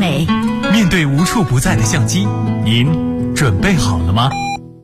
美。 面对无处不在的相机，您准备好了吗？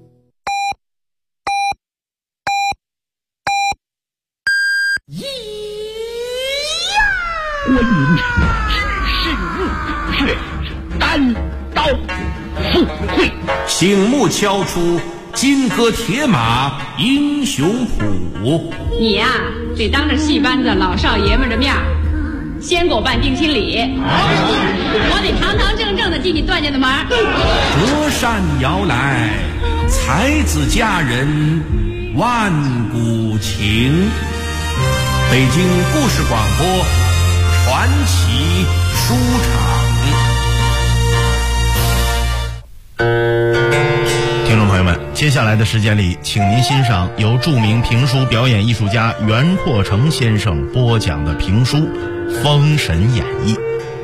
观音知事入穴，单刀赴会， 醒目敲出金戈铁马英雄谱。 你呀，得当着戏班子老少爷们的面先给我办定亲礼，我得堂堂正正的进你段家的门。 隔山遥来，才子佳人万古情。北京故事广播传奇书场。 听众朋友们，接下来的时间里，请您欣赏由著名评书表演艺术家袁阔成先生播讲的评书《封神演义》。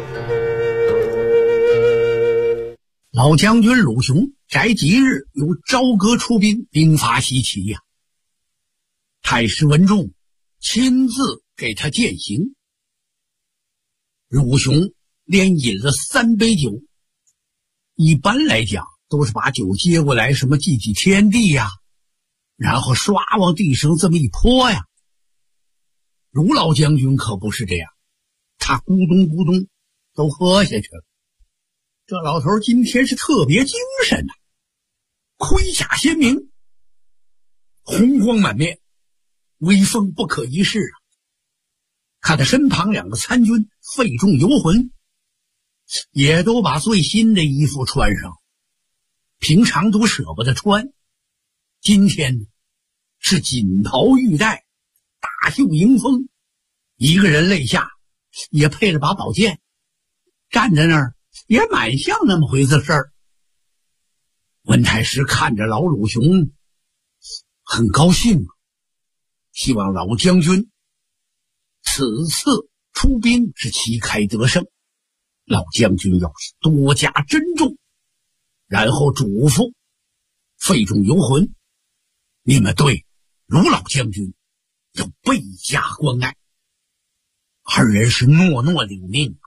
老将军鲁雄宅吉日由朝歌出兵，兵发西岐呀。太师文仲亲自给他饯行。鲁雄连饮了3杯酒，一般来讲都是把酒接过来，什么祭祭天地呀，然后唰往地上这么一泼呀。鲁老将军可不是这样，他咕咚咕咚都喝下去了。这老头今天是特别精神呐，盔甲鲜明，红光满面，威风不可一世啊。看他身旁2个参军费仲游魂也都把最新的衣服穿上，平常都舍不得穿，今天是锦袍玉带，大袖迎风，一个人肋下也配了把宝剑，站在那儿也蛮像那么回事儿。文太师看着老鲁雄很高兴，希望老将军此次出兵是旗开得胜，老将军要多加珍重，然后嘱咐费仲游魂，你们对鲁老将军要倍加关爱。2人是诺诺领命。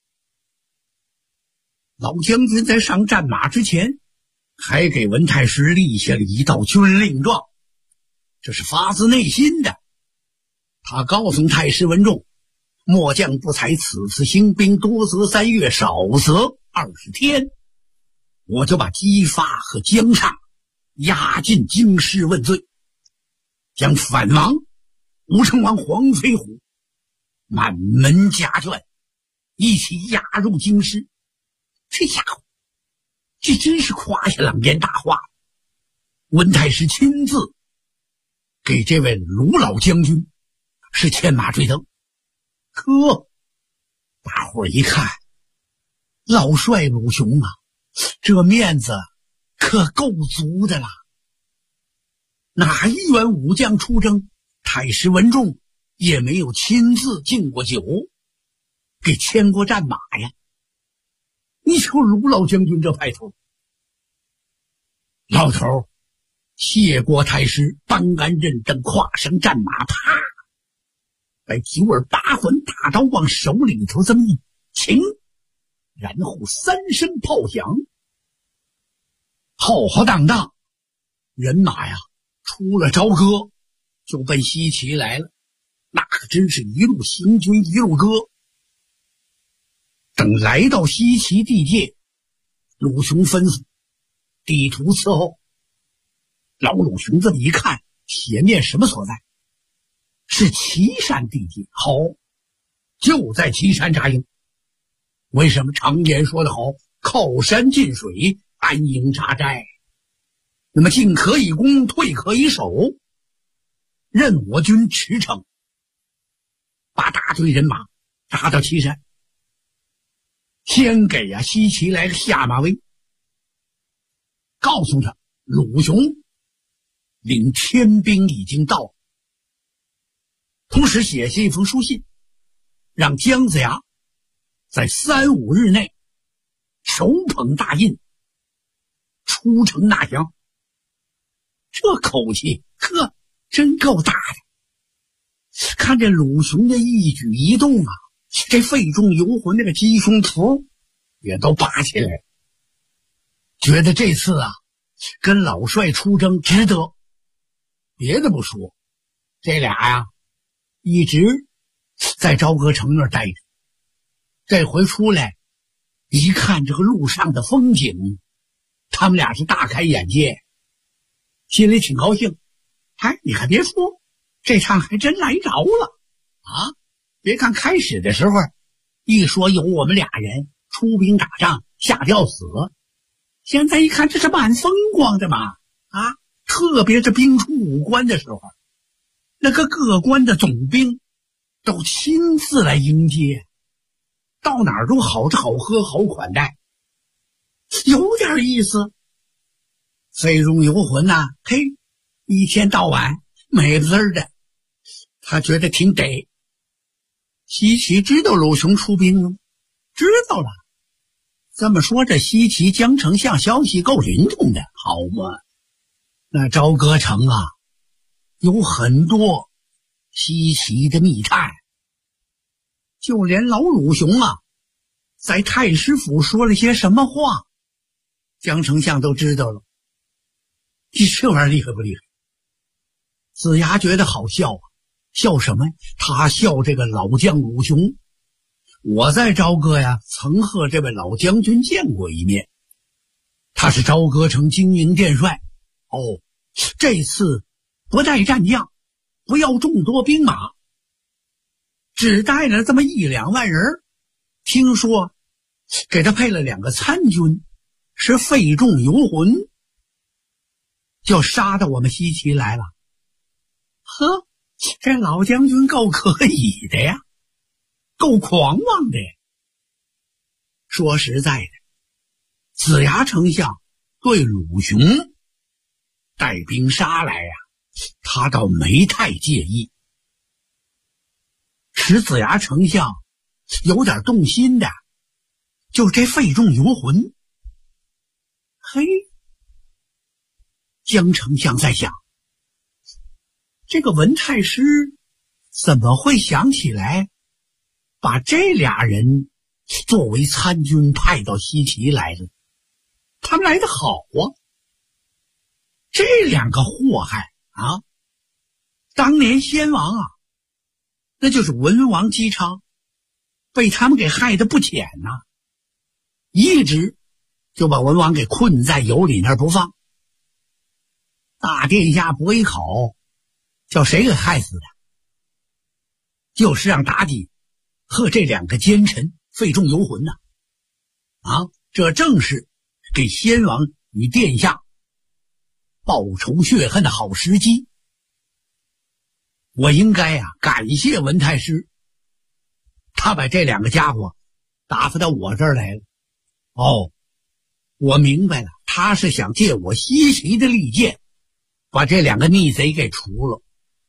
老将军在上战马之前还给文太师立下了一道军令状，这是发自内心的。他告诉太师文仲，末将不才此次兴兵，多则3月，少则20天，我就把姬发和姜尚押进京师问罪，将反王吴成王黄飞虎满门家眷一起押入京师。这家伙这真是夸下狼烟大话。文太师亲自给这位鲁老将军是牵马追灯。呵，大伙儿一看，老帅鲁雄啊，这面子可够足的啦。哪一员武将出征，太师文仲也没有亲自敬过酒，给牵过战马呀。你瞅鲁老将军这派头。老头谢过太师，颁杆认证，跨上战马，啪，把9耳8环大刀往手里头这么一擎，然后3声炮响，浩浩荡荡，人马呀出了朝歌，就奔西岐来了。那可真是一路行军一路歌。等来到西岐地界，鲁雄吩咐地图伺候。老鲁雄这么一看，前面什么所在？是岐山地界。好，就在岐山扎营。为什么常言说得好，靠山近水，安营扎寨？那么进可以攻，退可以守，任我军驰骋，把大队人马扎到岐山。先给西岐来个下马威，告诉他鲁雄领天兵已经到，同时写下一封书信，让姜子牙在3、5日内手捧大印出城纳降。这口气呵，真够大的。看这鲁雄的一举一动啊，这费仲游魂那个鸡胸脯也都拔起来了，觉得这次啊跟老帅出征值得。别的不说，这俩呀一直在朝歌城那儿待着，这回出来一看这个路上的风景，他们俩是大开眼界，心里挺高兴。哎，你还别说，这趟还真来着了啊！别看开始的时候一说有我们俩人出兵打仗下吊死，现在一看这是蛮风光的嘛啊！特别是兵出5关的时候，那个各关的总兵都亲自来迎接，到哪儿都好吃好喝好款待，有点意思。费中游魂呐，嘿，一天到晚美不滋的，他觉得挺得。西岐知道鲁雄出兵吗？知道了。这么说，这西岐江丞相消息够灵通的，好嘛？那朝歌城啊，有很多西岐的密探，就连老鲁雄啊，在太师府说了些什么话，江丞相都知道了。这玩意儿厉害不厉害？子牙觉得好笑啊，笑什么？他笑这个老将鲁雄。我在朝歌呀，曾和这位老将军见过一面，他是朝歌城精营殿帅。哦，这次不带战将，不要众多兵马，只带了这么1-2万人，听说给他配了2个参军，是费仲游魂，就杀到我们西岐来了。呵，这老将军够可以的呀，够狂妄的。说实在的，子牙丞相对鲁雄带兵杀来呀，他倒没太介意。使子牙丞相有点动心的，就这费仲游魂。嘿，江丞相在想，这个文太师怎么会想起来把这俩人作为参军派到西岐来了？他们来得好啊！这2个祸害啊，当年先王啊，那就是文王姬昌，被他们给害得不浅呐，一直就把文王给困在油里那儿不放。大殿下不会考，叫谁给害死的？就是让妲己和这2个奸臣费仲游魂呐！啊，这正是给先王与殿下报仇雪恨的好时机。我应该感谢文太师，他把这2个家伙打发到我这儿来了。哦，我明白了，他是想借我西岐的利剑，把这2个逆贼给除了。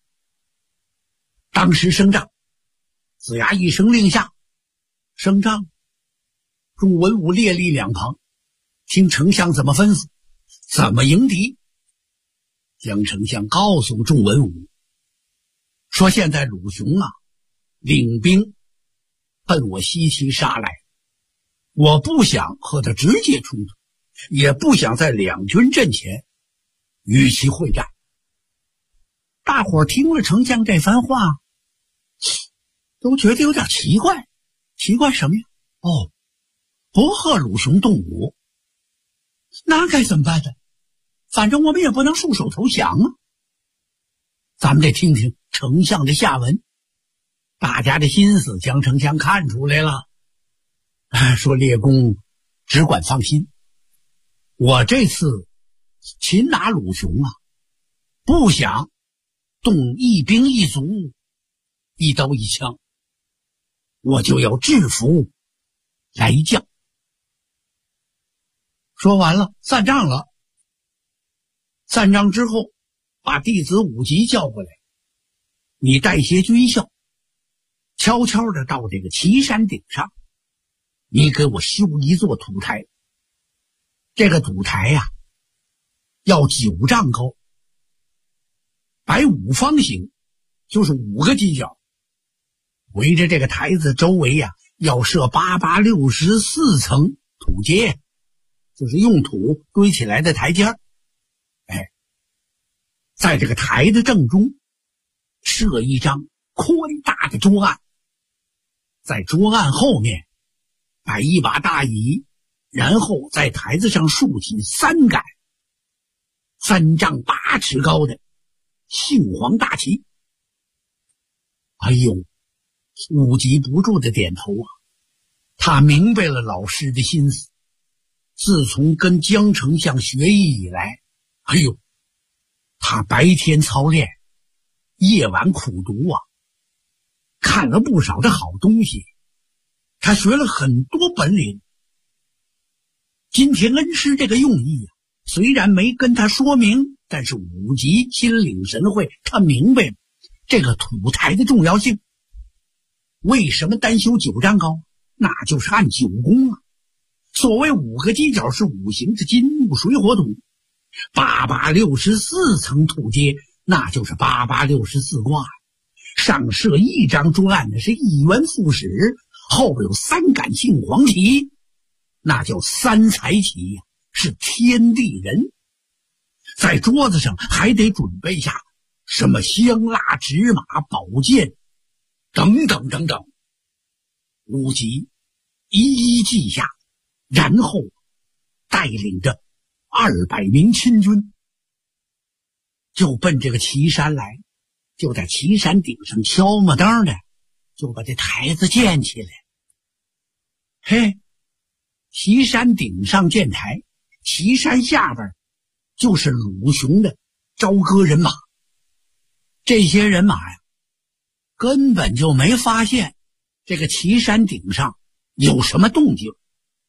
当时升帐，子牙一声令下，升帐，众文武列立两旁，听丞相怎么吩咐，怎么迎敌。江丞相告诉众文武说，现在鲁雄领兵奔我西岐杀来，我不想和他直接冲突，也不想在两军阵前与其会战。大伙儿听了丞相这番话，都觉得有点奇怪。奇怪什么呀？哦，不和鲁雄动武，那该怎么办呢？反正我们也不能束手投降啊。咱们得听听丞相的下文。大家的心思江丞相看出来了，说列公只管放心，我这次擒拿鲁雄不想动一兵一卒，一刀一枪，我就要制服来将。说完了，散帐了。散帐之后，把弟子武吉叫过来，你带些军校，悄悄地到这个岐山顶上，你给我修一座土台。这个土台要9丈高，摆5方形，就是5个犄角。围着这个台子周围要设864层土阶，就是用土堆起来的台阶儿。在这个台的正中设一张宽大的桌案，在桌案后面摆一把大椅，然后在台子上竖起3杆3丈8尺高的杏黄大旗。哎呦，武吉不住的点头啊，他明白了老师的心思。自从跟江丞相学艺以来，哎呦，他白天操练，夜晚苦读啊，看了不少的好东西，他学了很多本领。今天恩师这个用意啊，虽然没跟他说明，但是武吉心领神会，他明白这个土台的重要性。为什么单修9丈高？那就是按9宫啊。所谓5个犄角是5行之金木水火土，864层土阶，那就是864卦。上设1张桌案的是一元复始，后边有3杆杏黄旗，那叫3才旗呀，是天地人。在桌子上还得准备下什么香蜡、纸马、宝剑等等等等。武吉一一记下，然后带领着200名亲军就奔这个岐山来，就在岐山顶上敲木灯的就把这台子建起来。嘿，岐山顶上建台，岐山下边就是鲁雄的朝歌人马。这些人马呀，根本就没发现这个岐山顶上有什么动静。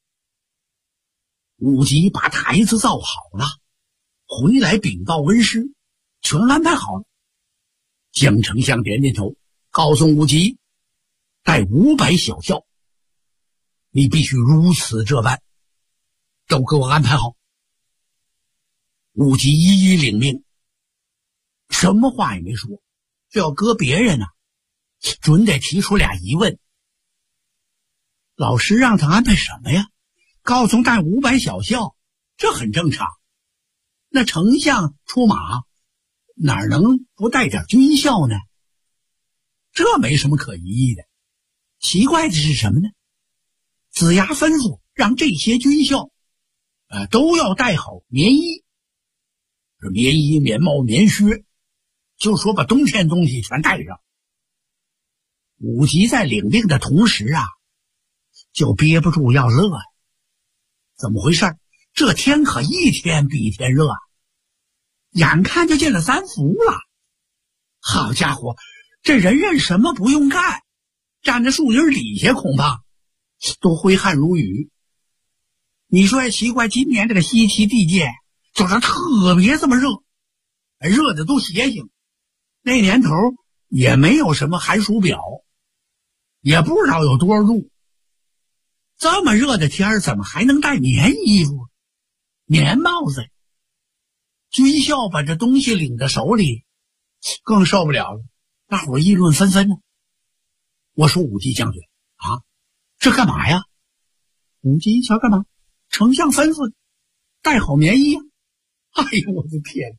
武吉把台子造好了，回来禀告恩师，全安排好了。江丞相点点头，告诉武吉，带500小校，你必须如此这般，都给我安排好。武吉一一领命，什么话也没说。这要搁别人呢，准得提出俩疑问。老师让他安排什么呀？告诉带500小校，这很正常。那丞相出马，哪能不带点军校呢？这没什么可疑义的。奇怪的是什么呢？子牙吩咐让这些军校都要带好棉衣，棉衣、棉帽、棉靴，就说把冬天东西全带上。武吉在领命的同时啊，就憋不住要乐。怎么回事？这天可一天比一天热啊，眼看就进了3伏了。好家伙，这人人什么不用干，站在树荫底下恐怕都挥汗如雨。你说也奇怪，今年这个西岐地界就是特别这么热，热的都邪性。那年头也没有什么寒暑表，也不知道有多少度。这么热的天怎么还能带棉衣服、棉帽子？军校把这东西领到手里，更受不了了。大伙议论纷纷呢。我说武吉将军啊，这干嘛呀？武吉一瞧干嘛？丞相吩咐带好棉衣啊！哎呦我的天！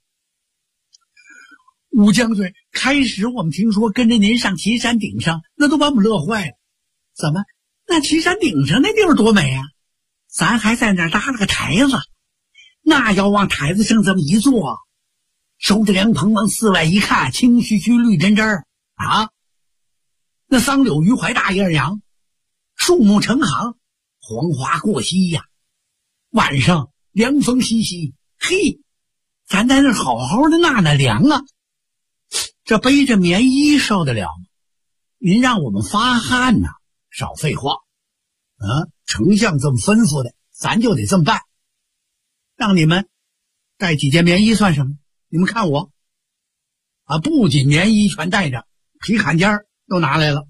武将军，开始我们听说跟着您上岐山顶上，那都把我们乐坏了。怎么？那岐山顶上那地方多美啊！咱还在那儿搭了个台子，那要往台子上这么一坐，收着凉棚往四外一看，青须须绿针针啊！那桑柳余槐大叶杨，树木成行，黄花过隙呀。晚上凉风习习，嘿，咱在那好好的纳凉啊！这背着棉衣受得了吗？您让我们发汗呐！少废话丞相这么吩咐的，咱就得这么办。让你们带几件棉衣算什么？你们看我不仅棉衣全带着，皮坎肩都拿来了。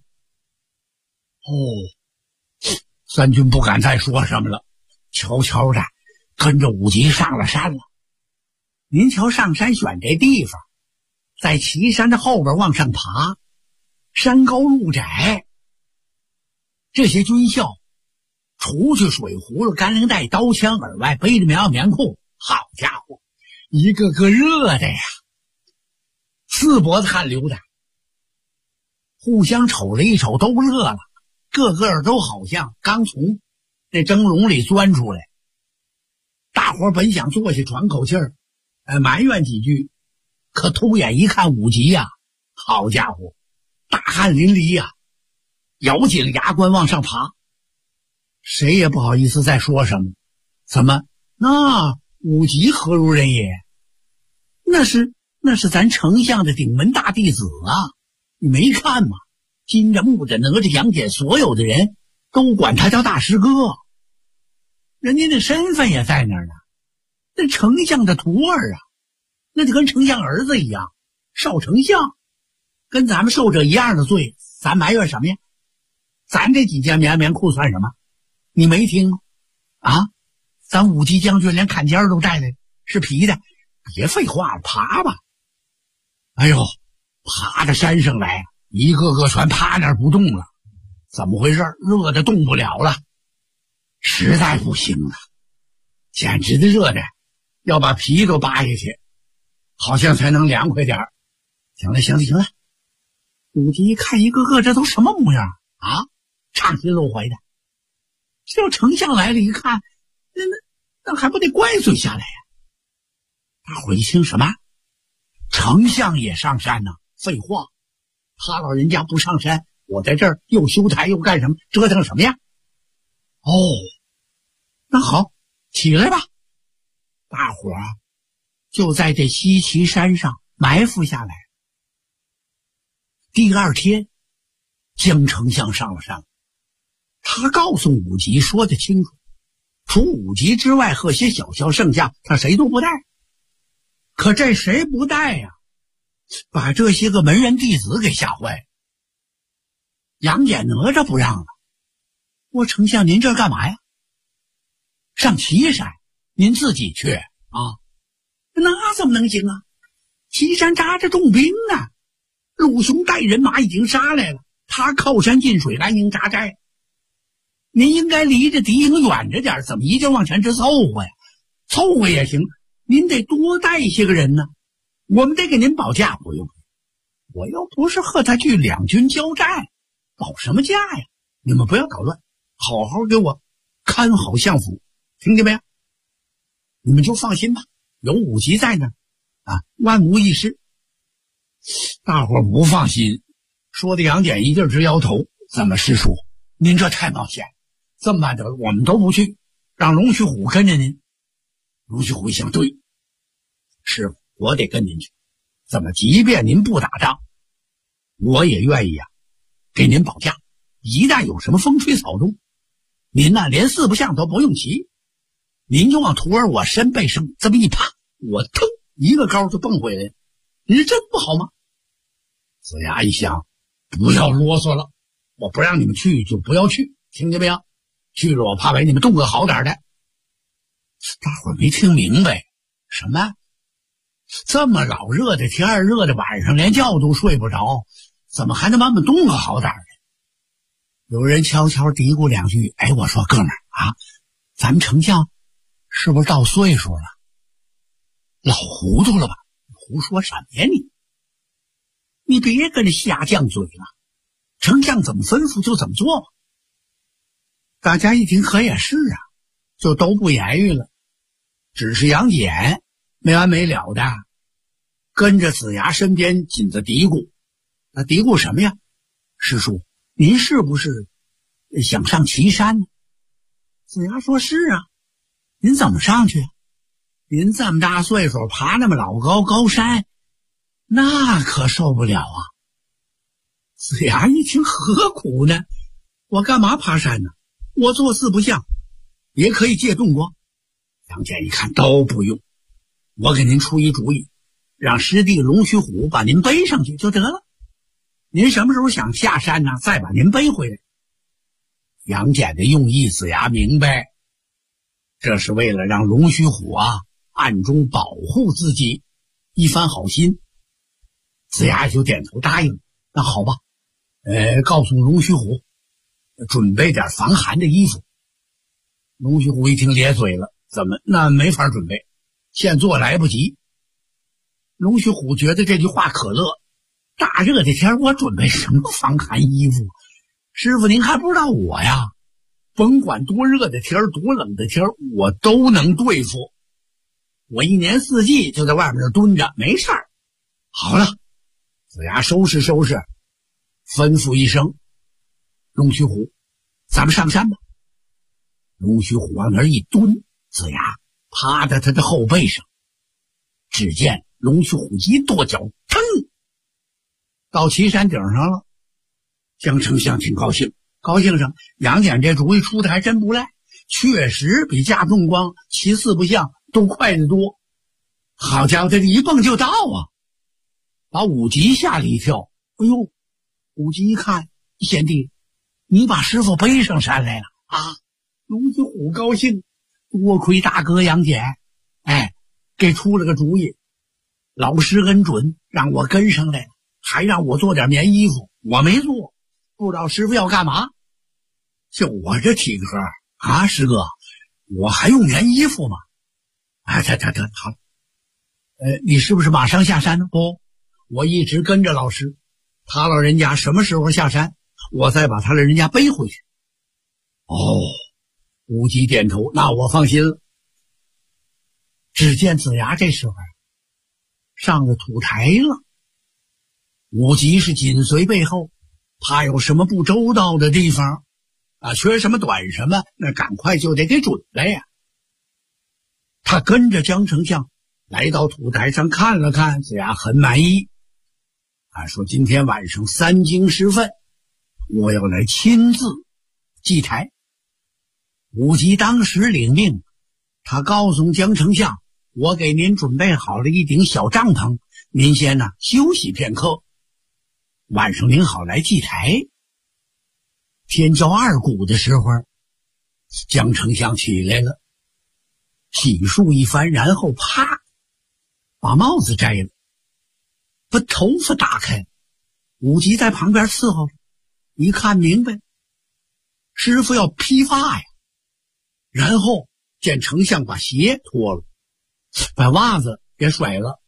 三军不敢再说什么了，悄悄的跟着武吉上了山了。您瞧上山选这地方，在岐山的后边往上爬，山高路窄，这些军校除去水葫芦、干铃带、刀枪耳外，背着棉裤，好家伙，一个个热的呀，四脖子汗流的，互相瞅了一瞅，都热了，个个都好像刚从那蒸笼里钻出来。大伙本想坐下喘口气儿，埋怨几句，可偷眼一看武吉呀，好家伙，大汗淋漓呀，咬紧了牙关往上爬。谁也不好意思再说什么。怎么？那武吉何如人也？那是咱丞相的顶门大弟子啊！你没看吗？金着木着哪吒杨戬，所有的人都管他叫大师哥，人家的身份也在那儿呢。那丞相的徒儿啊，那就跟丞相儿子一样，少丞相，跟咱们受着一样的罪，咱埋怨什么呀？咱这几件棉裤算什么？你没听吗？啊，咱武吉将军连坎肩都带来，是皮的，别废话了，爬吧。哎呦，爬到山上来，一个个全趴那儿不动了。怎么回事？热的动不了了，实在不行了，简直的热的要把皮都扒下去，好像才能凉快点儿。行了，武吉一看一个个这都什么模样啊，畅心露怀的。这要丞相来了一看，那还不得怪罪下来呀？大伙一听什么？丞相也上山呢？废话，他老人家不上山，我在这儿又修台又干什么，折腾什么呀？哦，那好，起来吧。大伙儿就在这西岐山上埋伏下来。第二天，江丞相上了山，他告诉武吉说得清楚，除武吉之外，和些小校剩下他谁都不带。可这谁不带呀？把这些个门人弟子给吓坏了。杨戬哪吒不让了，我丞相您这干嘛呀？上岐山您自己去啊？那怎么能行啊？岐山扎着重兵呢，鲁雄带人马已经杀来了，他靠山进水，安营扎寨。您应该离着敌营远着点，怎么一劲往前直凑合呀？凑合也行，您得多带一些个人呢。我们得给您保驾。不用，我又不是和他去两军交战，保什么驾呀？你们不要捣乱，好好给我看好相府，听见没有？你们就放心吧，有武吉在呢，啊，万无一失。大伙不放心，说的杨戬一劲直摇头。怎么师叔，您这太冒险，这么办得了，我们都不去，让龙须虎跟着您。龙须虎一想，对，师傅，我得跟您去。怎么，即便您不打仗，我也愿意啊，给您保驾。一旦有什么风吹草动，您呢连四不像都不用骑，您就往徒儿我身背上这么一趴，我腾一个高就蹦回来，你说这不好吗？子牙一想，不要啰嗦了，我不让你们去就不要去，听见没有？去了我怕给你们动个好点的。大伙儿没听明白什么？这么老热的天儿，热的晚上连觉都睡不着，怎么还能把我们动个好点的？有人悄悄嘀咕两句，哎，我说哥们儿啊，咱们丞相是不是到岁数了？老糊涂了吧？胡说什么呀你别跟着瞎犟嘴了，丞相怎么吩咐就怎么做吧。大家一听可也是啊，就都不言语了。只是杨戬没完没了的跟着子牙身边紧着嘀咕。那嘀咕什么呀？师叔，您是不是想上岐山呢？子牙说是啊。您怎么上去？您这么大岁数爬那么老高山，那可受不了啊。子牙一听，何苦呢？我干嘛爬山呢？我做四不像，也可以借洞光。杨戬一看都不用，我给您出一主意，让师弟龙须虎把您背上去就得了。您什么时候想下山呢，再把您背回来。杨戬的用意子牙明白，这是为了让龙须虎啊暗中保护自己，一番好心。子牙就点头答应，那好吧，告诉龙须虎准备点防寒的衣服， 龙须虎一听咧嘴了，怎么那没法准备，现做来不及。龙须虎觉得这句话可乐，大热的天我准备什么防寒衣服？师傅您还不知道我呀，甭管多热的天多冷的天我都能对付，我一年四季就在外面蹲着，没事儿。好了，子牙收拾收拾，吩咐一声，龙须虎咱们上山吧。龙须虎往那儿一蹲，子牙趴在他的后背上，只见龙须虎一跺脚，腾到岐山顶上了。江丞相挺高兴，高兴上杨戬这主意出的还真不赖，确实比架重光骑四不像都快得多。好家伙，这一蹦就到啊，把武吉吓了一跳。哎呦，武吉一看，贤弟你把师傅背上山来了啊！龙须虎高兴，多亏大哥杨戬，给出了个主意，老师恩准，让我跟上来，还让我做点棉衣服，我没做，不知道师傅要干嘛。就我这体格啊，师哥，我还用棉衣服吗？好，你是不是马上下山呢？不，我一直跟着老师，他老人家什么时候下山，我再把他老人家背回去。哦，武吉点头，那我放心了。只见子牙这时候上了土台了，武吉是紧随背后，怕有什么不周到的地方啊，缺什么短什么，那赶快就得给准备呀。他跟着江丞相来到土台上看了看，子牙很满意，说今天晚上3更时分，我要来亲自祭台。武吉当时领命，他告诉江丞相，我给您准备好了一顶小帐篷，您先休息片刻，晚上您好来祭台。天叫2鼓的时候，江丞相起来了，洗漱一番，然后啪把帽子摘了，把头发打开。武吉在旁边伺候，一看明白，师傅要披发呀。然后见丞相把鞋脱了，把袜子给甩了，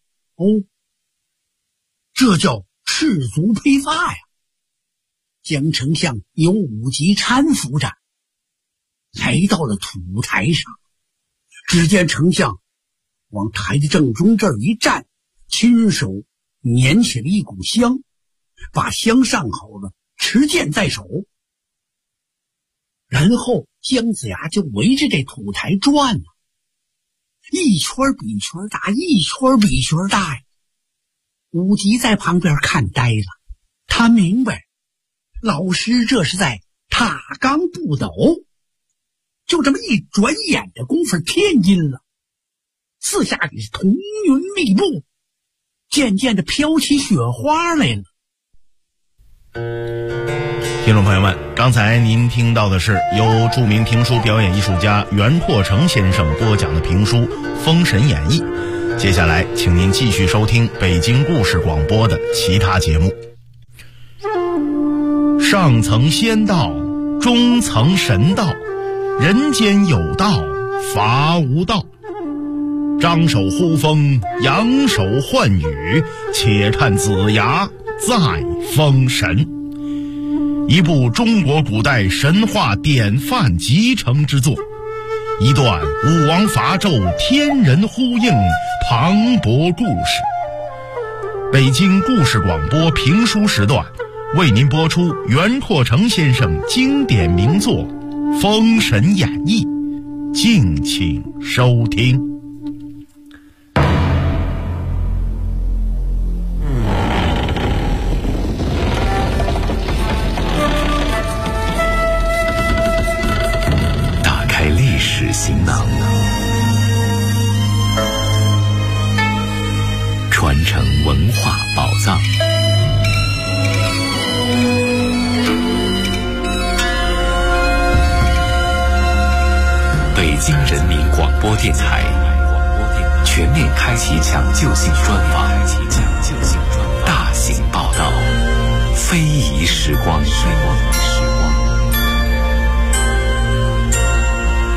这叫赤足披发呀。江丞相由武吉搀扶着来到了土台上，只见丞相往台的正中这儿一站，亲手捻起了一股香，把香上好了，持剑在手，然后姜子牙就围着这土台转呢，一圈比一圈大，一圈比一圈大呀。武吉在旁边看呆了，他明白老师这是在踏罡不斗。就这么一转眼的功夫，天阴了，四下里是彤云密布，渐渐的飘起雪花来了。 听众朋友们，刚才您听到的是由著名评书表演艺术家袁拓成先生播讲的评书《封神演义》。接下来请您继续收听北京故事广播的其他节目。上层仙道，中层神道，人间有道，伐无道。张手呼风，扬手唤雨，且看子牙再封神。一部中国古代神话典范集成之作，一段武王伐纣天人呼应磅礴故事。北京故事广播评书时段为您播出袁拓成先生经典名作《封神演义》，敬请收听。 打开历史行囊，传承文化宝藏。北京人民广播电台全面开启抢救性专访，大型报道，非遗时光。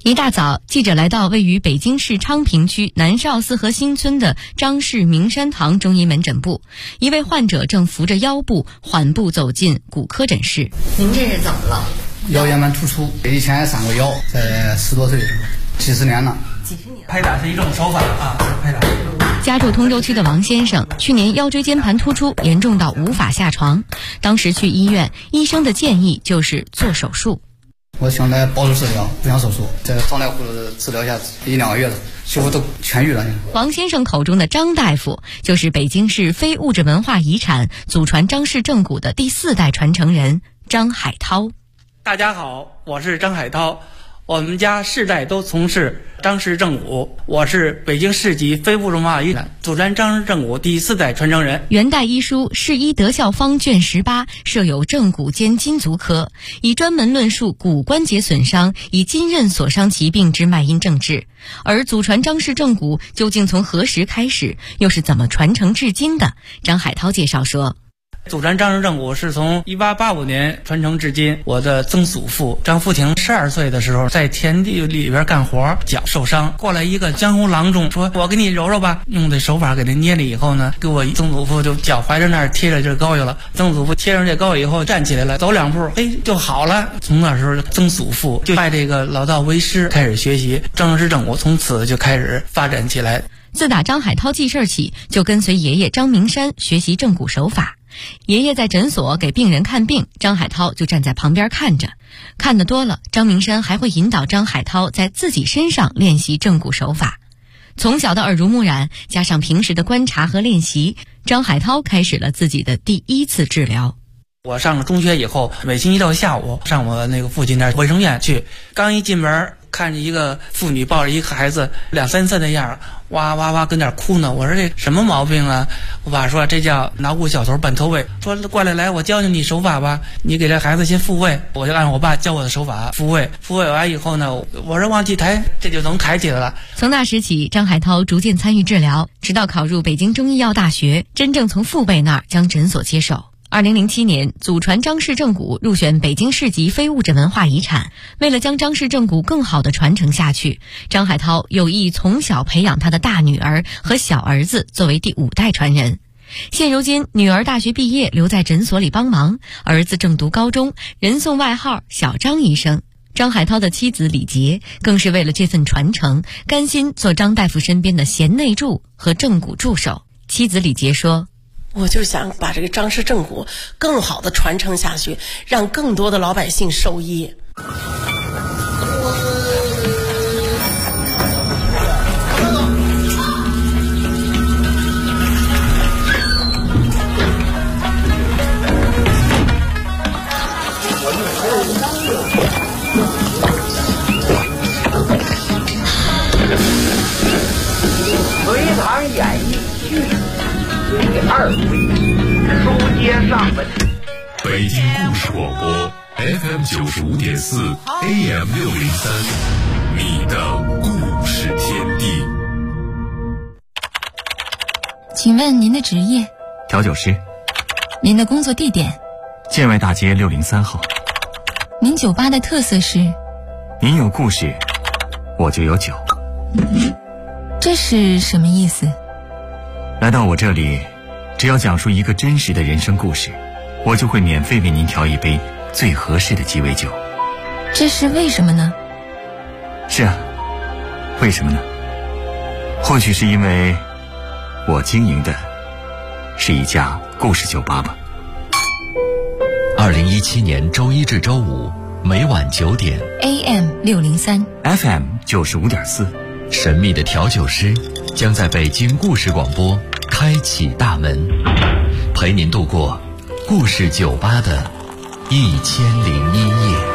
一大早，记者来到位于北京市昌平区南少四合新村的张氏明山堂中医门诊部，一位患者正扶着腰部缓步走进骨科诊室。您这是怎么了？ 腰间盘突出，以前也伤过腰，在10多岁的时候，几十年了。 拍打是一种手法啊，拍打。 家住通州区的王先生，去年腰椎间盘突出严重到无法下床，当时去医院，医生的建议就是做手术。 我想来保守治疗，不想手术，在张大夫治疗下1-2个月了，几乎都痊愈了。 王先生口中的张大夫，就是北京市非物质文化遗产祖传张氏正骨的第4代传承人张海涛。 大家好，我是张海涛，我们家世代都从事张氏正骨，我是北京市级非物质文化遗产祖传张氏正骨第4代传承人。 元代医书《世医德效方》卷18设有正骨兼筋足科，以专门论述骨关节损伤以筋韧所伤疾病之脉因症治。而祖传张氏正骨究竟从何时开始，又是怎么传承至今的？张海涛介绍说， 祖传张氏正骨是从1885年传承至今。我的曾祖父张福亭12岁的时候，在田地里边干活，脚受伤，过来一个江湖郎中，说我给你揉揉吧，用这手法给他捏了以后呢，给我曾祖父就脚踝着那儿贴着这膏药了。曾祖父贴上这膏药以后站起来了，走2步，就好了。从那时候曾祖父就拜这个老道为师，开始学习张氏正骨，从此就开始发展起来。 自打张海涛记事起，就跟随爷爷张明山学习正骨手法。爷爷在诊所给病人看病，张海涛就站在旁边看着。看得多了，张明山还会引导张海涛在自己身上练习正骨手法。从小的耳濡目染，加上平时的观察和练习，张海涛开始了自己的第1次治疗。 我上了中学以后，每星期六下午上我那个父亲那卫生院去，刚一进门看见一个妇女抱着一个孩子2、3岁的样，哇哇哇跟那哭呢。我说这什么毛病啊？我爸说这叫脑骨小头半脱位，说过来我教教你手法吧，你给这孩子先复位。我就按我爸教我的手法复位完以后呢，我说往起抬，这就能抬起来了。 从那时起，张海涛逐渐参与治疗，直到考入北京中医药大学，真正从父辈那儿将诊所接手。2007年，祖传张氏正骨入选北京市级非物质文化遗产。为了将张氏正骨更好地传承下去，张海涛有意从小培养他的大女儿和小儿子作为第5代传人。现如今，女儿大学毕业留在诊所里帮忙，儿子正读高中，人送外号小张医生。张海涛的妻子李杰更是为了这份传承，甘心做张大夫身边的贤内助和正骨助手。妻子李杰说， 我就想把这个张氏正骨更好的传承下去，让更多的老百姓受益。 隋唐演义续第2回，书接上文。 北京故事广播 FM 95.4 AM 603，你的故事天地。 请问您的职业？ 调酒师。 您的工作地点？ 建外大街603号。 您酒吧的特色是？ 您有故事，我就有酒。 这是什么意思？ 来到我这里，只要讲述一个真实的人生故事，我就会免费为您调一杯最合适的鸡尾酒。 这是为什么呢？ 是啊，为什么呢？或许是因为我经营的是一家故事酒吧吧。 2017年周一至周五每晚9点 AM 603 FM 95.4， 神秘的调酒师将在北京故事广播开启大门，陪您度过故事酒吧的1001夜。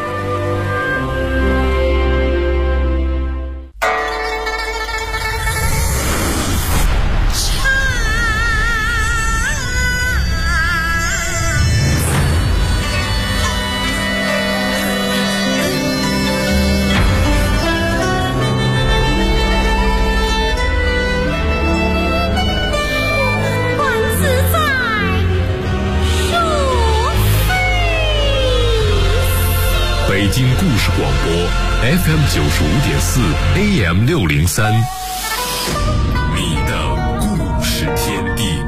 京故事广播 FM 95.4 AM 603，你的故事天地。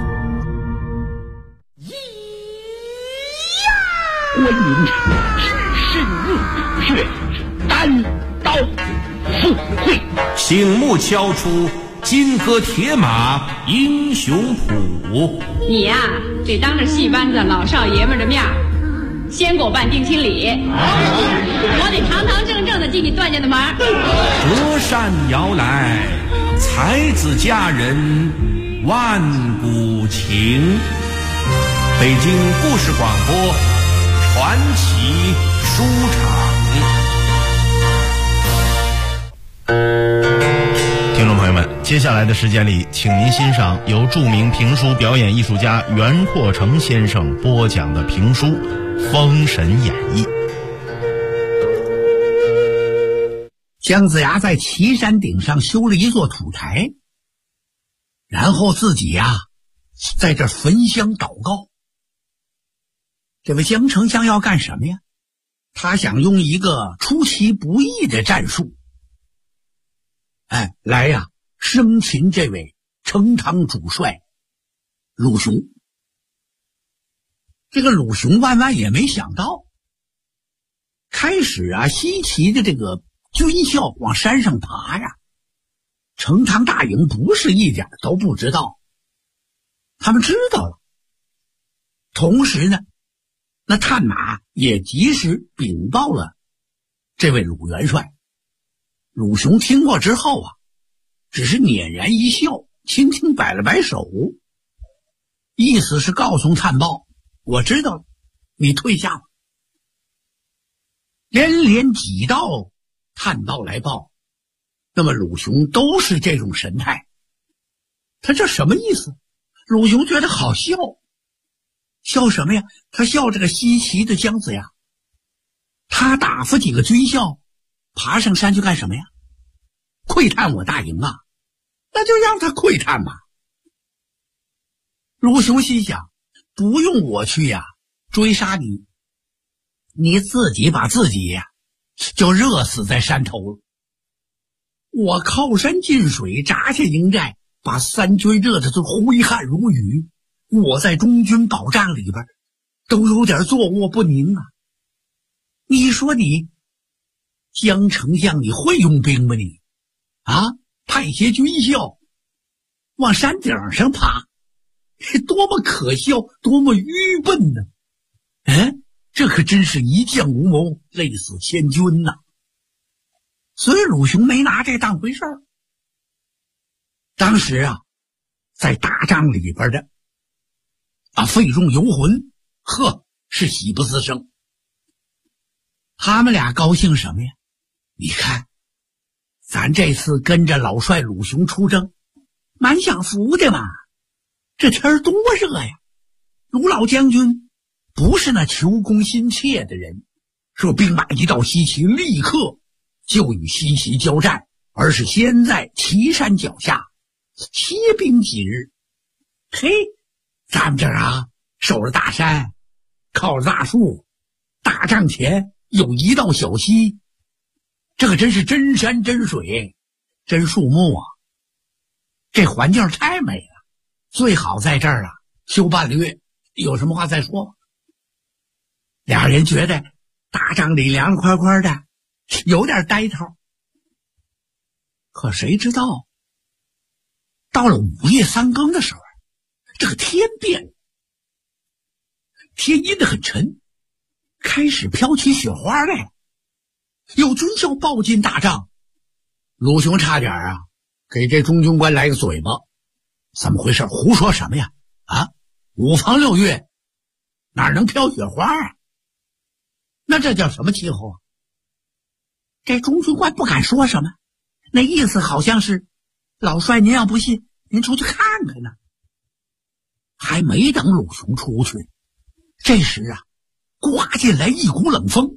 观音只是入穴，单刀赴会， 醒目敲出金戈铁马英雄谱。 你呀，得当着戏班子老少爷们的面先给我办定亲礼，我得堂堂正正的进你段家的门。 隔山遥来，才子佳人万古情。北京故事广播传奇书场。 听众朋友们，接下来的时间里，请您欣赏由著名评书表演艺术家袁阔成先生播讲的评书《封神演义》。 姜子牙在岐山顶上修了一座土台，然后自己在这焚香祷告。这位姜丞相要干什么呀？他想用一个出其不意的战术，来生擒这位成汤主帅鲁雄。这个鲁雄万万也没想到，开始西岐的这个军校往山上爬呀，成汤大营不是一点都不知道，他们知道了。同时呢，那探马也及时禀报了这位鲁元帅。鲁雄听过之后只是捻然一笑，轻轻摆了摆手，意思是告诉探报，我知道了，你退下吧。连连几道探报来报，那么鲁雄都是这种神态，他这什么意思？鲁雄觉得好笑，笑什么呀？他笑这个西岐的姜子牙，他打发几个军校爬上山去干什么呀？窥探我大营那就让他窥探吧。鲁雄心想，不用我去追杀你，你自己把自己就热死在山头了。我靠山进水，扎下营寨，把三军热得都挥汗如雨，我在中军保障里边都有点坐卧不宁你说你姜丞相，你会用兵吗你？派些军校往山顶上爬，多么可笑，多么愚笨呢！这可真是一将无谋，累死千军呐！所以鲁雄没拿这当回事儿。当时在大帐里边的费仲游魂，是喜不自胜。他们俩高兴什么呀？你看，咱这次跟着老帅鲁雄出征，蛮享福的嘛。这天儿多热呀！鲁老将军不是那求功心切的人，说兵马一到西岐立刻就与西岐交战，而是先在岐山脚下歇兵几日。咱们这儿守着大山，靠着大树，大帐前有一道小溪，这可真是真山真水真树木这环境太美了，最好在这儿休半个月，有什么话再说吧。俩人觉得大帐里凉快快的，有点呆头。可谁知道到了午夜三更的时候，这个天变了，天阴得很沉，开始飘起雪花来。有军校抱进大帐，鲁雄差点给这中军官来个嘴巴。怎么回事？胡说什么呀？5方6月哪能飘雪花那这叫什么气候这中军官不敢说什么，那意思好像是，老帅您要不信，您出去看看呢。还没等鲁雄出去，这时刮进来一股冷风，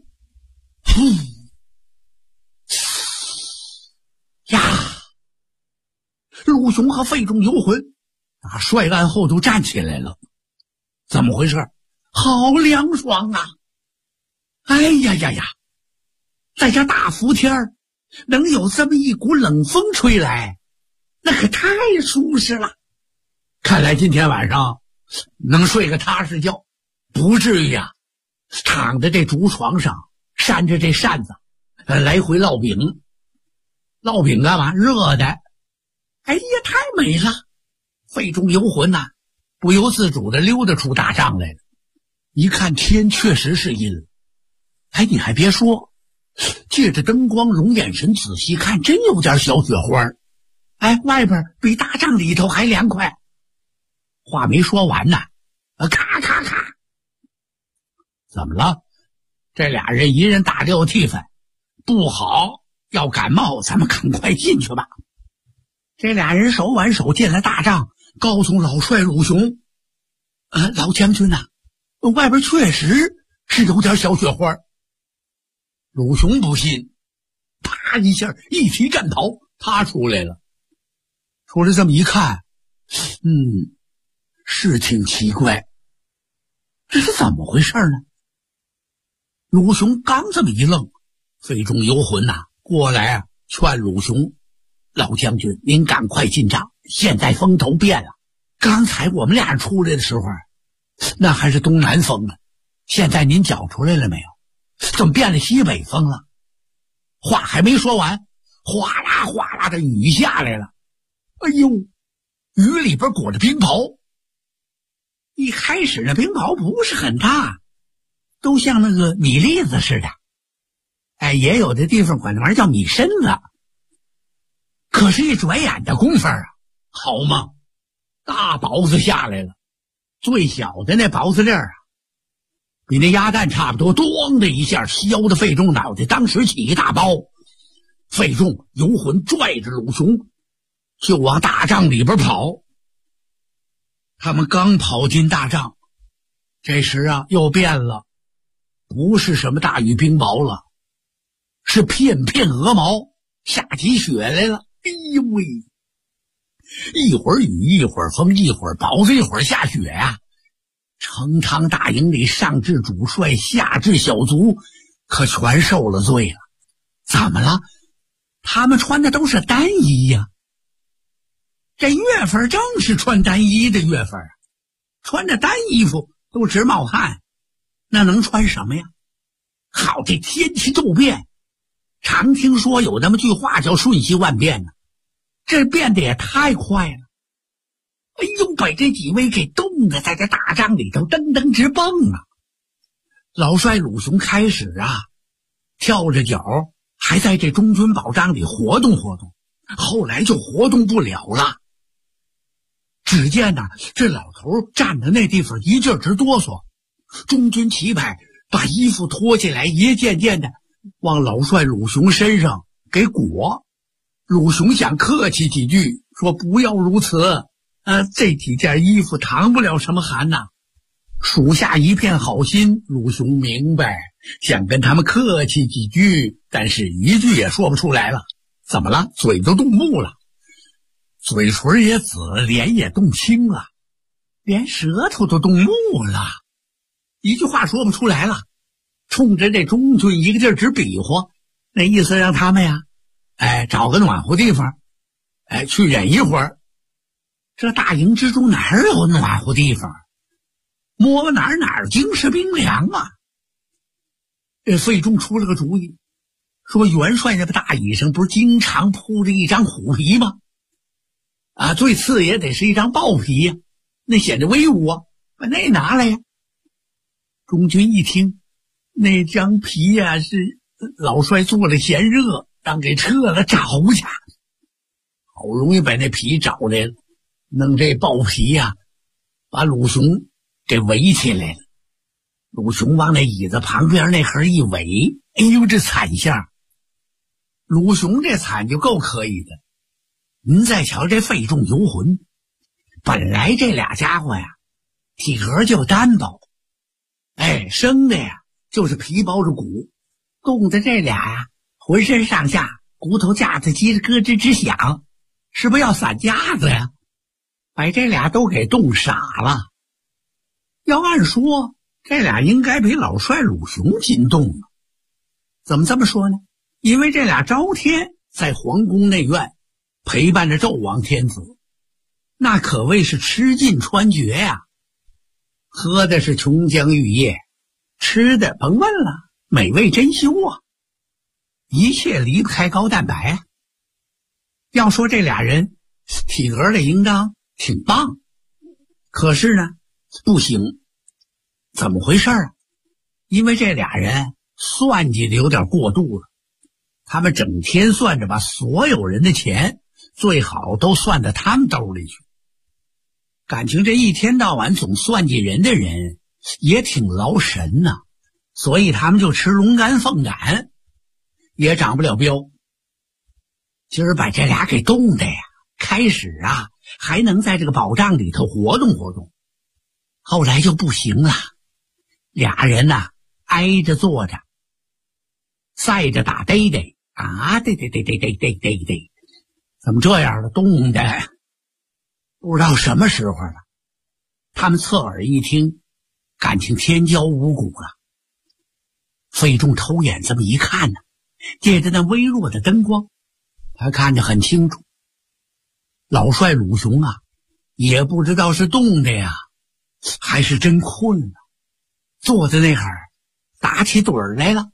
鲁雄和费仲游魂帅案后都站起来了。怎么回事？好凉爽哎呀呀呀！ 在这大伏天能有这么一股冷风吹来，那可太舒适了。看来今天晚上能睡个踏实觉，不至于啊，躺在这竹床上扇着这扇子，来回烙饼。烙饼干嘛？热的。哎呀，太美了！肺中游魂呐，不由自主地溜达出大帐来了。一看天确实是阴了。哎，你还别说，借着灯光融眼神仔细看，真有点小雪花。哎，外边比大帐里头还凉快。话没说完呢，咔咔咔！怎么了？这俩人一人打掉替分，不好，要感冒，咱们赶快进去吧。这俩人手挽手进了大帐，告诉老帅鲁雄：“老将军呐，外边确实是有点小雪花。”鲁雄不信，啪一下一提战袍，他出来了。出来这么一看，是挺奇怪，这是怎么回事呢？鲁雄刚这么一愣，肺中游魂呐，过来啊，劝鲁雄：“老将军，您赶快进帐，现在风头变了。刚才我们俩出来的时候，那还是东南风呢，现在您搅出来了没有？怎么变了西北风了？”话还没说完，哗啦哗啦的雨下来了。哎呦，雨里边裹着冰雹。一开始那冰雹不是很大，都像那个米粒子似的。哎，也有的地方管那玩意儿叫米身子。可是一转眼的功夫啊，好嘛，大雹子下来了。最小的那雹子粒儿啊，比那鸭蛋差不多，咣的一下削的费仲脑袋当时起一大包。费仲游魂拽着鲁雄就往大帐里边跑。他们刚跑进大帐，这时啊又变了，不是什么大雨冰雹了，是片片鹅毛，下起雪来了。哎呦喂，一会儿雨一会儿风，一会儿雹子一会儿下雪呀，成汤大营里上至主帅下至小卒可全受了罪了。怎么了？他们穿的都是单衣呀。这月份正是穿单衣的月份啊，穿着单衣服都直冒汗，那能穿什么呀？好，这天气骤变，常听说有那么句话叫瞬息万变呢，这变得也太快了。哎呦，把这几位给冻得在这大帐里头噔噔直蹦啊！老帅鲁雄开始啊跳着脚还在这中军宝帐里活动活动，后来就活动不了了。只见呐，这老头站在那地方一劲儿直哆嗦，中军旗牌把衣服脱下来，一件件的往老帅鲁雄身上给裹。鲁雄想客气几句，说不要如此，这几件衣服扛不了什么寒呐。属下一片好心，鲁雄明白，想跟他们客气几句，但是一句也说不出来了。怎么了？嘴都冻木了，嘴唇也紫，脸也冻青了，连舌头都冻木了，一句话说不出来了。冲着这中军一个劲儿直比划，那意思让他们呀，找个暖和地方，去忍一会儿。这大营之中哪有暖和地方？摸哪儿精是冰凉啊！费仲出了个主意，说元帅那个大椅上不是经常铺着一张虎皮吗？最次也得是一张豹皮呀，那显得威武啊，把那拿来呀。中军一听，那张皮呀是老帅做了嫌热，让给撤了找去。好容易把那皮找来了，弄这豹皮呀，把鲁雄给围起来了。鲁雄往那椅子旁边那盒一围，哎呦，这惨相！鲁雄这惨就够可以的。您再瞧这费仲游魂，本来这俩家伙呀，体格就单薄，生的呀就是皮包着骨，冻的这俩呀，浑身上下骨头架子叽咯吱直响，是不是要散架子呀？把这俩都给冻傻了。要按说这俩应该比老帅鲁雄惊动了，怎么这么说呢？ 因为这俩朝天在皇宫内院陪伴着纣王天子，那可谓是吃尽穿绝呀，喝的是琼浆玉液，吃的甭问了，美味珍馐啊，一切离不开高蛋白啊。要说这俩人体格的应当挺棒，可是呢不行，怎么回事啊？因为这俩人算计的有点过度了，他们整天算着把所有人的钱最好都算到他们兜里去。感情这一天到晚总算计人的人也挺劳神呐，所以他们就吃龙肝凤胆，也长不了膘。今儿把这俩给冻的呀，开始啊还能在这个宝帐里头活动活动，后来就不行了，俩人呐挨着坐着，赛着打嘚嘚啊，嘚嘚嘚嘚嘚嘚嘚嘚，怎么这样了？冻的不知道什么时候了。他们侧耳一听，感情天骄五谷了。费仲偷眼这么一看呢，借着那微弱的灯光，他看得很清楚。老帅鲁雄啊，也不知道是冻的呀，还是真困了，坐在那儿打起盹儿来了。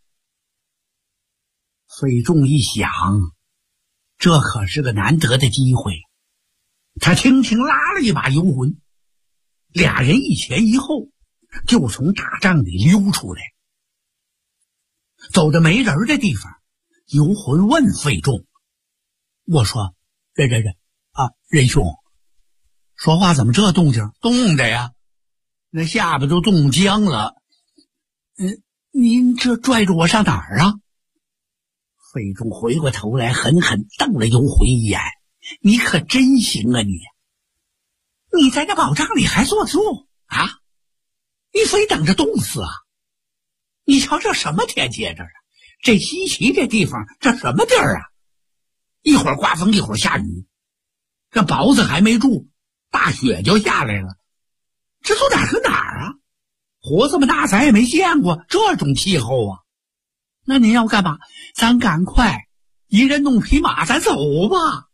费仲一想，这可是个难得的机会，他轻轻拉了一把游魂，俩人一前一后就从大帐里溜出来。走到没人的地方，游魂问费仲：“我说，仁兄，说话怎么这动静？冻的呀，那下巴都冻僵了。您这拽着我上哪儿啊？”费仲回过头来，狠狠瞪了游魂一眼：“你可真行啊你！你在这宝帐里还坐得住啊？你非等着冻死啊？你瞧这什么天气啊？这西岐这地方，这什么地儿啊？一会儿刮风，一会儿下雨，这雹子还没住，大雪就下来了。这都哪儿跟哪儿啊？活这么大咱也没见过这种气候啊！那您要干嘛？咱赶快一人弄匹马，咱走吧。”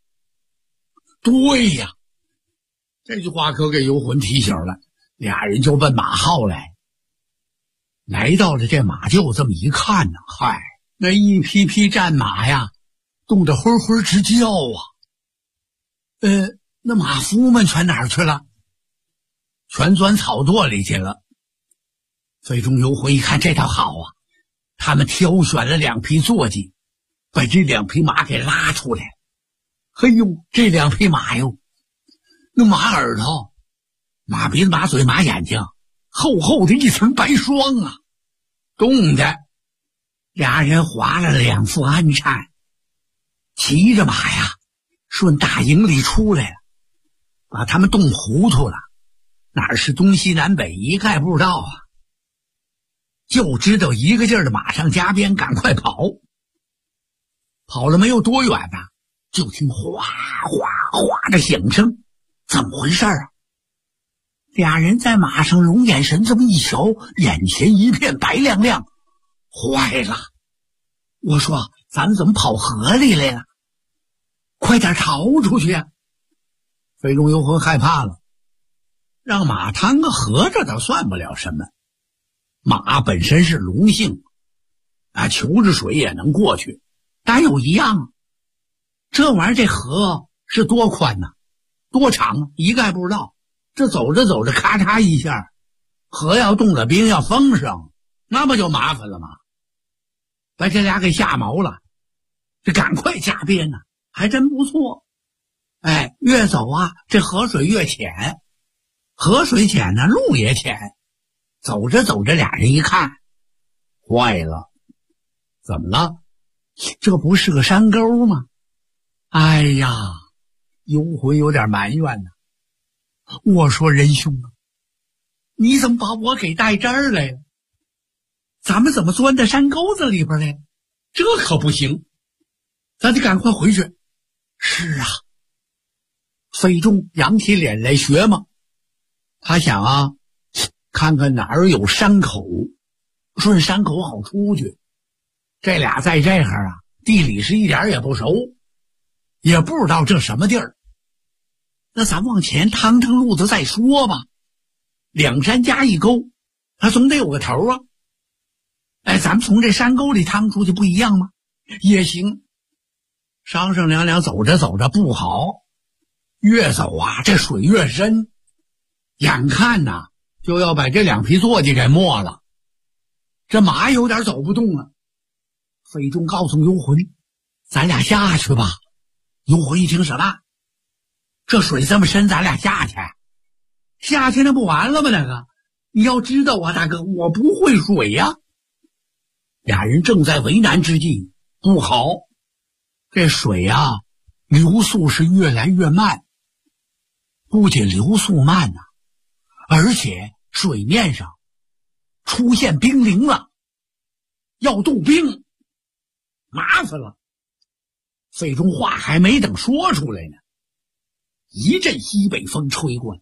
对呀，这句话可给游魂提醒了，俩人就奔马号来。来到了这马厩，这么一看呢，嗨，那一匹匹战马呀，冻得灰灰直叫啊。那马夫们全哪儿去了？全钻草垛里去了。费仲游魂一看这倒好啊，他们挑选了2匹坐骑，把这2匹马给拉出来。嘿呦，这2匹马哟，那马耳朵、马鼻子、马嘴、马眼睛，厚厚的一层白霜啊，冻的俩人划了2副鞍颤，骑着马呀顺大营里出来了，把他们冻糊涂了，哪是东西南北一概不知道啊，就知道一个劲儿的马上加鞭赶快跑。跑了没有多远呢，就听哗哗哗的响声，怎么回事啊？俩人在马上容眼神这么一瞧，眼前一片白亮亮，坏了！我说咱们怎么跑河里来了？快点逃出去啊！费仲游魂害怕了，让马趟个河这倒算不了什么，马本身是龙性啊，求着水也能过去，但有一样，这玩意儿这河是多宽呢，多长啊，一概不知道。这走着走着咔嚓一下，河要冻了冰，要封上，那不就麻烦了吗？把这俩给吓毛了，这赶快加鞭呢，还真不错。哎，越走啊这河水越浅，河水浅呢路也浅，走着走着俩人一看，坏了，怎么了？这不是个山沟吗？哎呀，游魂有点埋怨呢。我说仁兄啊，你怎么把我给带这儿来了？咱们怎么钻到山沟子里边来？这可不行，咱得赶快回去。是啊，费仲扬起脸来学嘛，他想啊，看看哪儿有山口，顺山口好出去。 这俩在这儿啊，地理是一点也不熟，也不知道这什么地儿。那咱往前趟趟路子再说吧，两山加一沟，它总得有个头啊。哎，咱们从这山沟里趟出去不一样吗？也行。商商量量走着走着不好，越走啊这水越深，眼看呐就要把这两匹坐骑给没了。这马有点走不动了。费仲告诉游魂，咱俩下去吧。游魂一听什么？这水这么深，咱俩下去那不完了吗？那个，你要知道啊，大哥，我不会水呀。俩人正在为难之际，不好，这水啊流速是越来越慢。不仅流速慢啊，而且水面上出现冰凌了，要冻冰，麻烦了。费仲话还没等说出来呢，一阵西北风吹过来，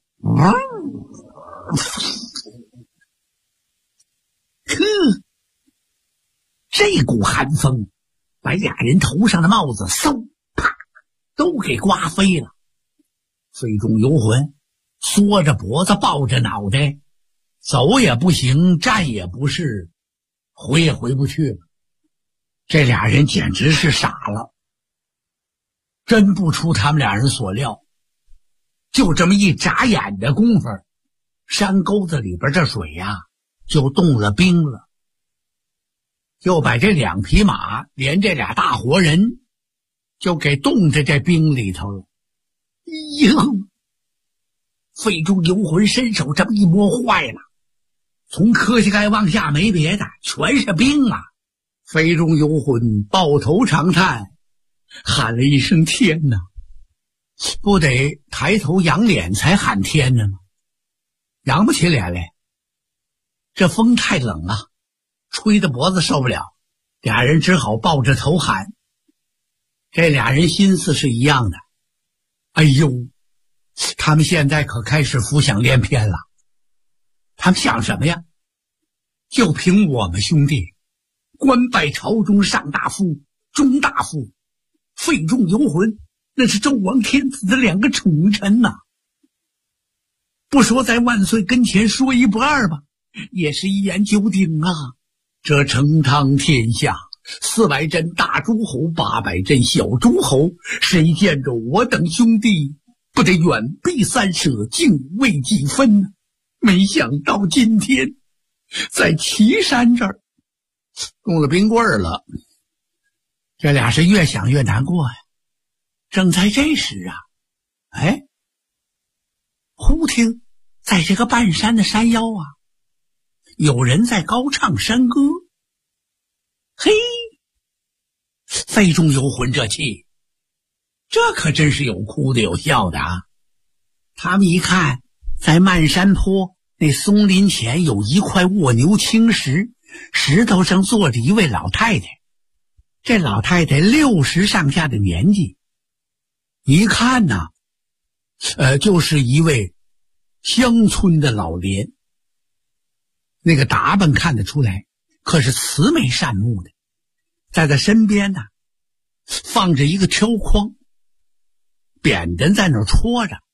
这股寒风把俩人头上的帽子嗖啪都给刮飞了。费仲游魂缩着脖子抱着脑袋，走也不行，站也不是，回也回不去了。这俩人简直是傻了。真不出他们俩人所料，就这么一眨眼的功夫，山沟子里边这水呀就冻了冰了，就把这两匹马连这俩大活人就给冻在这冰里头了。哟，费仲游魂伸手这么一摸，坏了，从磕膝盖往下没别的，全是冰啊。费仲游魂抱头长叹，喊了一声天哪，不得抬头仰脸才喊天呢吗？仰不起脸来，这风太冷啊，吹得脖子受不了，俩人只好抱着头喊。这俩人心思是一样的，哎呦，他们现在可开始浮想联翩了。他们想什么呀？就凭我们兄弟官拜朝中上大夫、中大夫，费仲游魂那是纣王天子的两个宠臣呐，不说在万岁跟前说一不二吧，也是一言九鼎啊。这成汤天下400镇大诸侯，800镇小诸侯，谁见着我等兄弟不得远避三舍，敬畏几分呢？没想到今天在岐山这儿动了冰棍了。这俩是越想越难过呀。正在这时啊，哎，忽听在这个半山的山腰啊，有人在高唱山歌。嘿，费仲游魂这气，这可真是有哭的有笑的啊。他们一看，在漫山坡那松林前有一块卧牛青石，石头上坐着一位老太太。这老太太60上下的年纪，一看呢，就是一位乡村的老廉。那个打扮看得出来，可是慈眉善目的。在他身边呢，放着一个挑筐，扁担在那儿戳着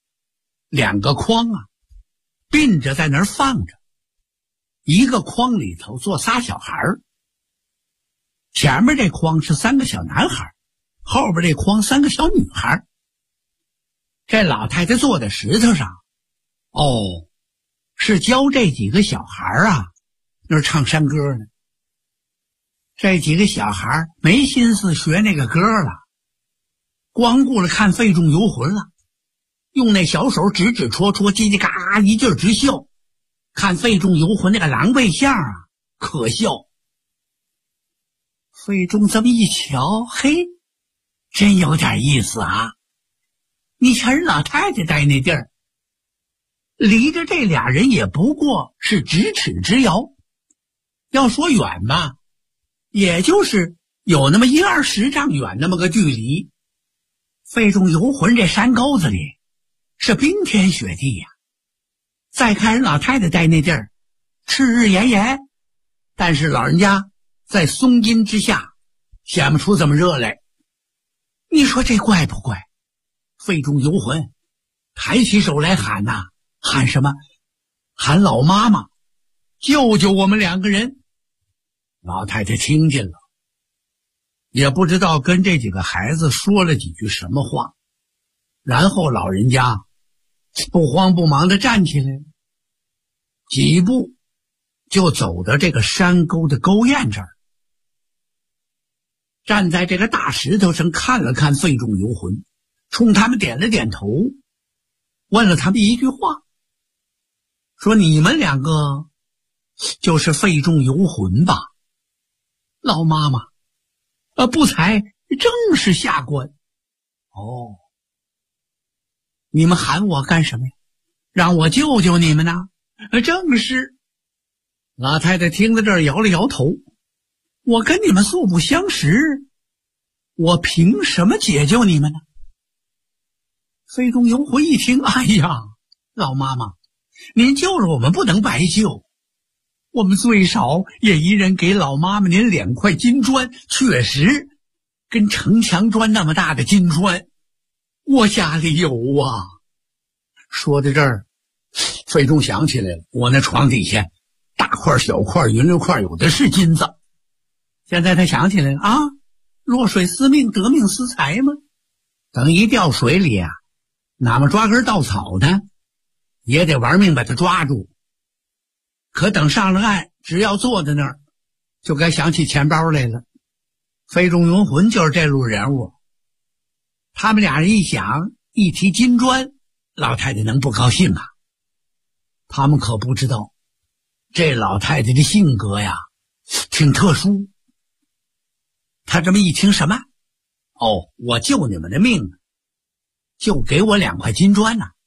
，2个筐啊并着在那儿放着，一个筐里头坐仨小孩儿，前面这筐是3个小男孩，后边这筐3个小女孩。这老太太坐在石头上，哦，是教这几个小孩啊那儿唱山歌呢。这几个小孩没心思学那个歌了，光顾了看费仲游魂了，用那小手指指戳戳，叽叽嘎嘎一劲直笑，看费仲游魂那个狼狈相啊，可笑。费仲这么一瞧，嘿，真有点意思啊。你瞧人老太太待那地儿，离着这俩人也不过是咫尺之遥，要说远吧，也就是有那么10-20丈远那么个距离。费仲游魂这山沟子里是冰天雪地呀，再看人老太太待那地儿，赤日炎炎，但是老人家在松阴之下显不出这么热来。你说这怪不怪？肺中游魂抬起手来喊呐，喊什么？喊老妈妈，救救我们2个人。老太太听见了，也不知道跟这几个孩子说了几句什么话，然后老人家不慌不忙地站起来，几步就走到这个山沟的沟堰这儿，站在这个大石头上看了看肺中游魂，冲他们点了点头，问了他们一句话，说你们2个就是肺中游魂吧？老妈妈，不才正是下官。哦，你们喊我干什么呀？让我救救你们呢？正是。老太太听到这儿摇了摇头，我跟你们素不相识，我凭什么解救你们呢？肺中游魂一听，哎呀，老妈妈，您救了我们不能白救，我们最少也一人给老妈妈您2块金砖，确实跟城墙砖那么大的金砖，我家里有啊。说到这儿，费中想起来了，我那床底下大块小块云溜块有的是金子。现在他想起来了啊，落水思命，得命思财嘛。等一掉水里啊，哪么抓根稻草呢，也得玩命把它抓住。可等上了岸，只要坐在那儿，就该想起钱包来了。肺中游魂就是这路人物。他们俩人一想，一提金砖，老太太能不高兴啊？他们可不知道，这老太太的性格呀，挺特殊。她这么一听什么？哦，我救你们的命，就给我2块金砖呐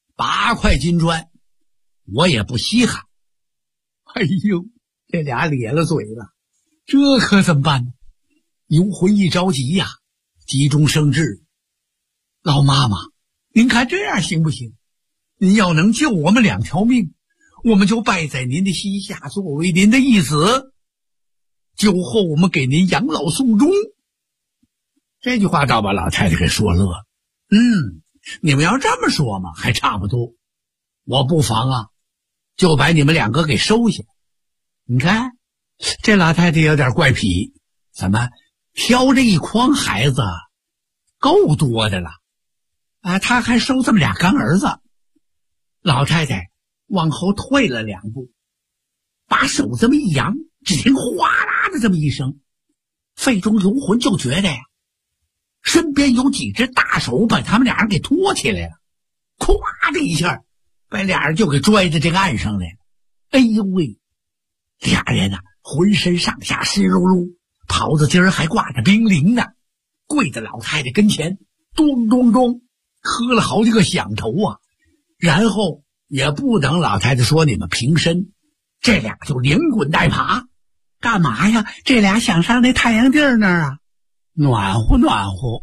，8块金砖，我也不稀罕。哎呦，这俩咧了嘴了，这可怎么办呢？游魂一着急呀，急中生智。老妈妈，您看这样行不行？您要能救我们2条命，我们就拜在您的膝下，作为您的义子，酒后我们给您养老送终。这句话倒把老太太给说乐了。你们要这么说嘛，还差不多。我不妨啊，就把你们2个给收下。你看这老太太有点怪癖，怎么挑这一筐孩子够多的了啊？她还收这么俩干儿子。老太太往后退了2步，把手这么一扬，只听哗啦的这么一声，肺中游魂就觉得呀，身边有几只大手把他们俩人给拖起来了，咵的一下把俩人就给拽到这个岸上来了。哎呦喂，俩人啊浑身上下湿漉漉，袍子尖儿还挂着冰凌呢，跪在老太太跟前，咚咚咚喝了好几个响头啊。然后也不等老太太说你们平身，这俩就连滚带爬。干嘛呀？这俩想上那太阳地儿那儿啊，暖和暖和。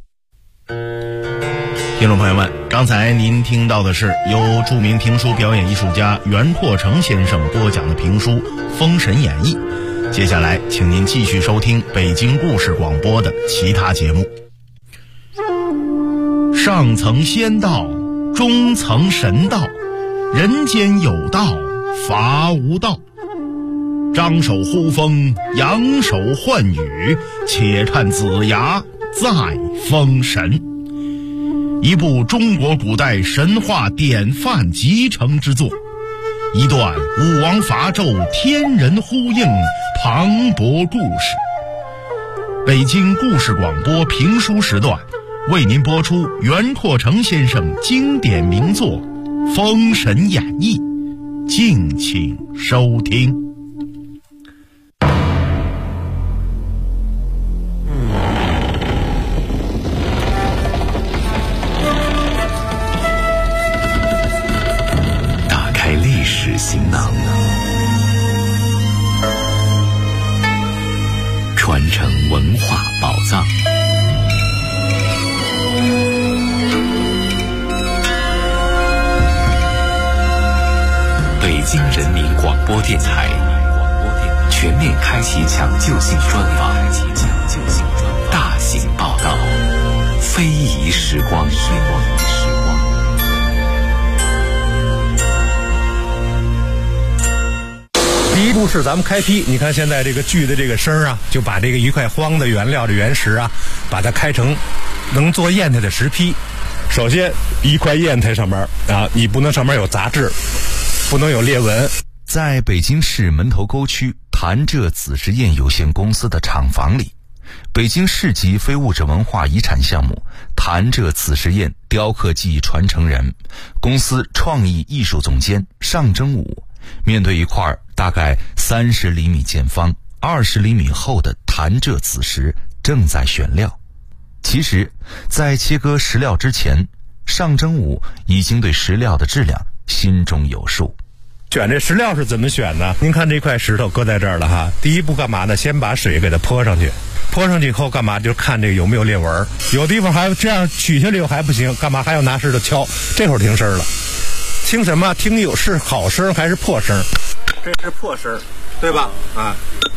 听众朋友们，刚才您听到的是由著名评书表演艺术家袁拓成先生播讲的评书《封神演义》。接下来请您继续收听北京故事广播的其他节目。上层仙道，中层神道，人间有道，伐无道。张手呼风，扬手唤雨，且看子牙再封神。一部中国古代神话典范集成之作，一段武王伐纣天人呼应磅礴故事。北京故事广播评书时段为您播出袁拓成先生经典名作《封神演义》，敬请收听。 打开历史行囊，传承文化宝藏。北京人民广播电台全面开启抢救性专访。 时光。 第一步是咱们开劈，你看现在这个锯的这个声啊，就把这个一块荒的原料的原石啊，把它开成能做砚台的石坯。首先一块砚台上面啊，你不能上面有杂质，不能有裂纹。 在北京市门头沟区潭柘子实验有限公司的厂房里，北京市级非物质文化遗产项目潭柘子实验雕刻技艺传承人、公司创意艺术总监尚征武，面对一块大概30厘米见方、20厘米厚的潭柘子石，正在选料。其实，在切割石料之前，尚征武已经对石料的质量心中有数。 选这石料是怎么选呢？您看这块石头搁在这儿了哈，第一步干嘛呢？先把水给它泼上去，泼上去以后干嘛？就看这个有没有裂纹，有地方还这样取下来又还不行，干嘛还要拿石头敲？这会儿听声了，听什么？听有是好声还是破声？这是破声，对吧？啊，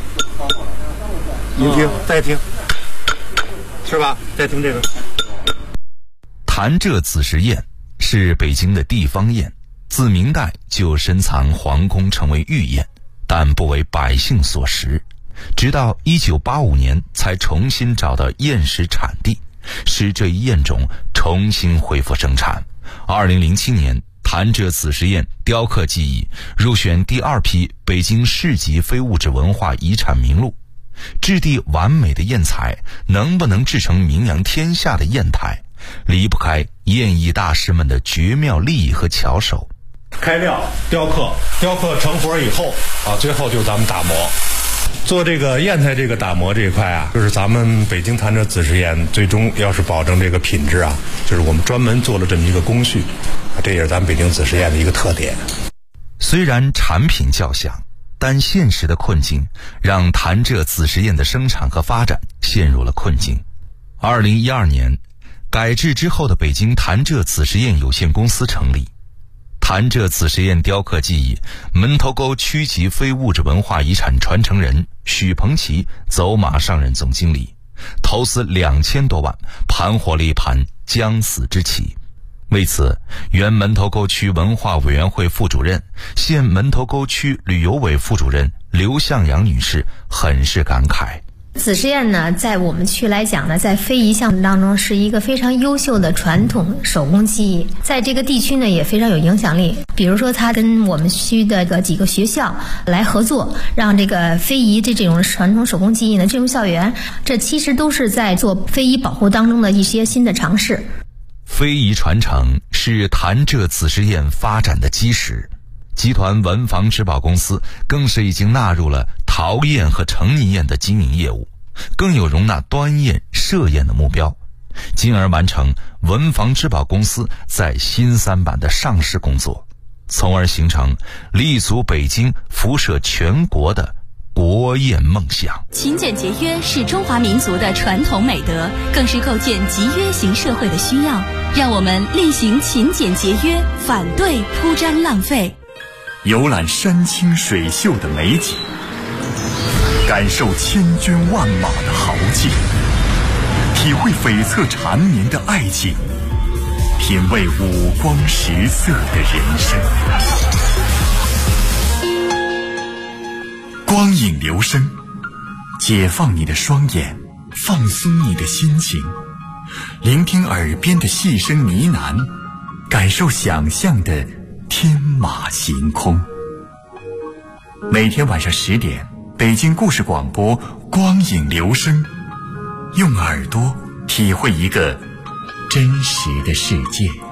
您听，再听，是吧？再听这个。 潭柘子实验是北京的地方堰，自明代就深藏皇宫，成为御堰，但不为百姓所食。直到1985年才重新找到堰石产地，使这一堰种重新恢复生产。2007年，潭柘子实验雕刻技艺入选第2批北京市级非物质文化遗产名录。质地完美的砚材能不能制成名扬天下的砚台，离不开砚艺大师们的绝妙技艺和巧手。 开料、雕刻成活以后啊，最后就是咱们打磨。做这个砚台这个打磨这一块啊，就是咱们北京潭柘子实验最终要是保证这个品质啊，就是我们专门做了这么一个工序，这也是咱们北京子实验的一个特点。 虽然产品较小，但现实的困境让潭柘子实验的生产和发展陷入了困境。2012年，改制之后的北京潭柘子实验有限公司成立。潭柘子实验雕刻技艺门头沟区级非物质文化遗产传承人许鹏奇走马上任总经理，投资2000多万，盘活了一盘将死之棋。为此，原门头沟区文化委员会副主任、现门头沟区旅游委副主任刘向阳女士很是感慨。 子实验呢，在我们区来讲呢，在非遗项目当中是一个非常优秀的传统手工技艺，在这个地区呢也非常有影响力。比如说，他跟我们区的几个学校来合作，让这个非遗这种传统手工技艺呢进入校园，这其实都是在做非遗保护当中的一些新的尝试。 非遗传承是潭柘子实验发展的基石，集团文房织宝公司更是已经纳入了陶砚和成泥砚的经营业务，更有容纳端砚、设砚的目标，进而完成文房织宝公司在新三板的上市工作，从而形成立足北京、辐射全国的国砚梦想。 勤俭节约是中华民族的传统美德，更是构建集约型社会的需要。让我们厉行勤俭节约，反对铺张浪费。 游览山清水秀的美景，感受千军万马的豪气，体会悱恻缠绵的爱情，品味五光十色的人生。光影留声，解放你的双眼，放松你的心情，聆听耳边的细声呢喃，感受想象的天马行空。每天晚上10点，北京故事广播光影留声，用耳朵体会一个真实的世界。